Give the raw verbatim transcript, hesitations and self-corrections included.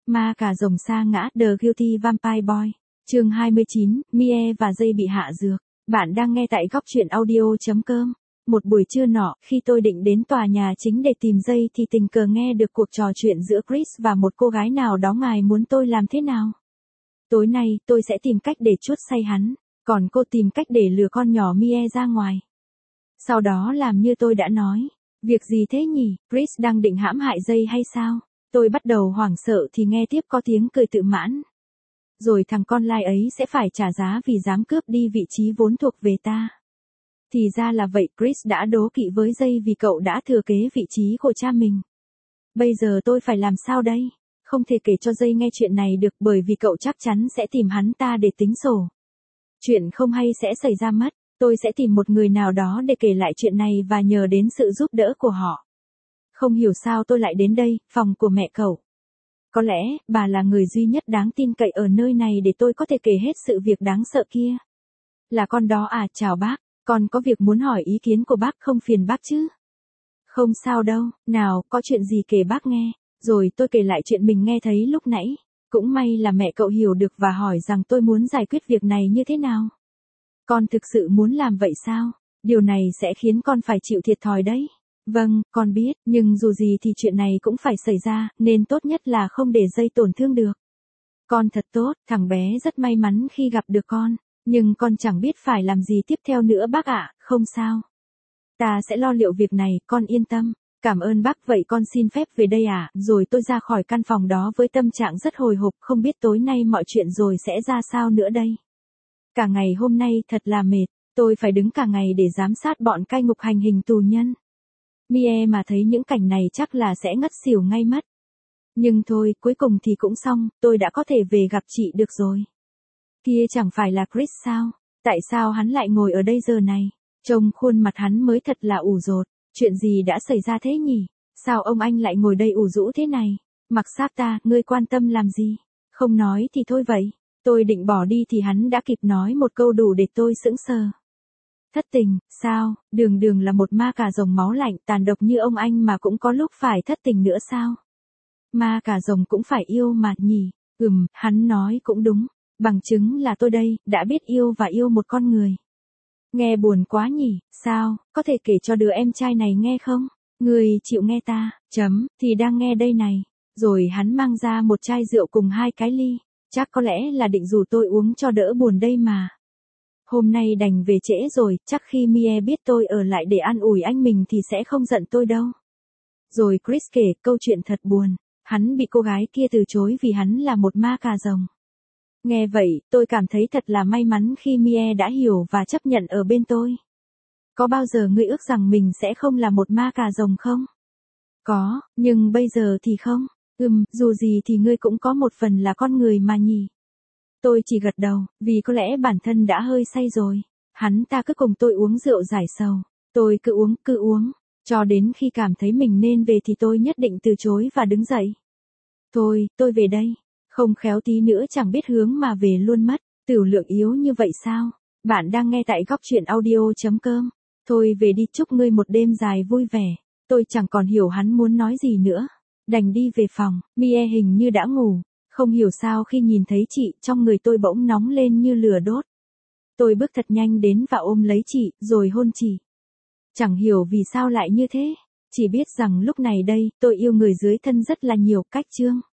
Ma cà rồng sa ngã, The Guilty Vampire Boy. Chương hai mươi chín, Mie và Dây bị hạ dược. Bạn đang nghe tại góc truyện audio chấm com. Một buổi trưa nọ, khi tôi định đến tòa nhà chính để tìm Dây thì tình cờ nghe được cuộc trò chuyện giữa Chris và một cô gái nào đó. Ngài muốn tôi làm thế nào? Tối nay, tôi sẽ tìm cách để chuốt say hắn, còn cô tìm cách để lừa con nhỏ Mie ra ngoài. Sau đó làm như tôi đã nói. Việc gì thế nhỉ? Chris đang định hãm hại Dây hay sao? Tôi bắt đầu hoảng sợ thì nghe tiếp có tiếng cười tự mãn. Rồi thằng con lai ấy sẽ phải trả giá vì dám cướp đi vị trí vốn thuộc về ta. Thì ra là vậy, Chris đã đố kỵ với Dây vì cậu đã thừa kế vị trí của cha mình. Bây giờ tôi phải làm sao đây? Không thể kể cho Dây nghe chuyện này được bởi vì cậu chắc chắn sẽ tìm hắn ta để tính sổ. Chuyện không hay sẽ xảy ra mất. Tôi sẽ tìm một người nào đó để kể lại chuyện này và nhờ đến sự giúp đỡ của họ. Không hiểu sao tôi lại đến đây, phòng của mẹ cậu. Có lẽ, bà là người duy nhất đáng tin cậy ở nơi này để tôi có thể kể hết sự việc đáng sợ kia. Là con đó à? Chào bác, con có việc muốn hỏi ý kiến của bác, không phiền bác chứ? Không sao đâu, nào, có chuyện gì kể bác nghe. Rồi tôi kể lại chuyện mình nghe thấy lúc nãy. Cũng may là mẹ cậu hiểu được và hỏi rằng tôi muốn giải quyết việc này như thế nào. Con thực sự muốn làm vậy sao? Điều này sẽ khiến con phải chịu thiệt thòi đấy. Vâng, con biết, nhưng dù gì thì chuyện này cũng phải xảy ra, nên tốt nhất là không để Dây tổn thương được. Con thật tốt, thằng bé rất may mắn khi gặp được con, nhưng con chẳng biết phải làm gì tiếp theo nữa bác ạ. Không sao. Ta sẽ lo liệu việc này, con yên tâm. Cảm ơn bác, vậy con xin phép về đây ạ. Rồi tôi ra khỏi căn phòng đó với tâm trạng rất hồi hộp, không biết tối nay mọi chuyện rồi sẽ ra sao nữa đây. Cả ngày hôm nay thật là mệt, tôi phải đứng cả ngày để giám sát bọn cai ngục hành hình tù nhân. Mie mà thấy những cảnh này chắc là sẽ ngất xỉu ngay mất. Nhưng thôi, cuối cùng thì cũng xong, tôi đã có thể về gặp chị được rồi. Kia chẳng phải là Chris sao? Tại sao hắn lại ngồi ở đây giờ này? Trông khuôn mặt hắn mới thật là ủ rột. Chuyện gì đã xảy ra thế nhỉ? Sao ông anh lại ngồi đây ủ rũ thế này? Mặc sáp ta, ngươi quan tâm làm gì? Không nói thì thôi vậy. Tôi định bỏ đi thì hắn đã kịp nói một câu đủ để tôi sững sờ. Thất tình, sao? Đường Đường là một ma cà rồng máu lạnh tàn độc như ông anh mà cũng có lúc phải thất tình nữa sao? Ma cà rồng cũng phải yêu mà nhỉ? Ừm, hắn nói cũng đúng. Bằng chứng là tôi đây, đã biết yêu và yêu một con người. Nghe buồn quá nhỉ? Sao? Có thể kể cho đứa em trai này nghe không? Người chịu nghe ta? Chấm, thì đang nghe đây này. Rồi hắn mang ra một chai rượu cùng hai cái ly. Chắc có lẽ là định rủ tôi uống cho đỡ buồn đây mà. Hôm nay đành về trễ rồi, chắc khi Mie biết tôi ở lại để an ủi anh mình thì sẽ không giận tôi đâu. Rồi Chris kể câu chuyện thật buồn. Hắn bị cô gái kia từ chối vì hắn là một ma cà rồng. Nghe vậy, tôi cảm thấy thật là may mắn khi Mie đã hiểu và chấp nhận ở bên tôi. Có bao giờ ngươi ước rằng mình sẽ không là một ma cà rồng không? Có, nhưng bây giờ thì không. Ừm, dù gì thì ngươi cũng có một phần là con người mà nhỉ. Tôi chỉ gật đầu, vì có lẽ bản thân đã hơi say rồi. Hắn ta cứ cùng tôi uống rượu giải sầu. Tôi cứ uống, cứ uống. Cho đến khi cảm thấy mình nên về thì tôi nhất định từ chối và đứng dậy. Thôi, tôi về đây. Không khéo tí nữa chẳng biết hướng mà về luôn mất. Tửu lượng yếu như vậy sao? Bạn đang nghe tại góc truyện audio chấm com. Thôi về đi, chúc ngươi một đêm dài vui vẻ. Tôi chẳng còn hiểu hắn muốn nói gì nữa. Đành đi về phòng, Mie hình như đã ngủ. Không hiểu sao khi nhìn thấy chị, trong người tôi bỗng nóng lên như lửa đốt. Tôi bước thật nhanh đến và ôm lấy chị, rồi hôn chị. Chẳng hiểu vì sao lại như thế. Chỉ biết rằng lúc này đây, tôi yêu người dưới thân rất là nhiều cách chương.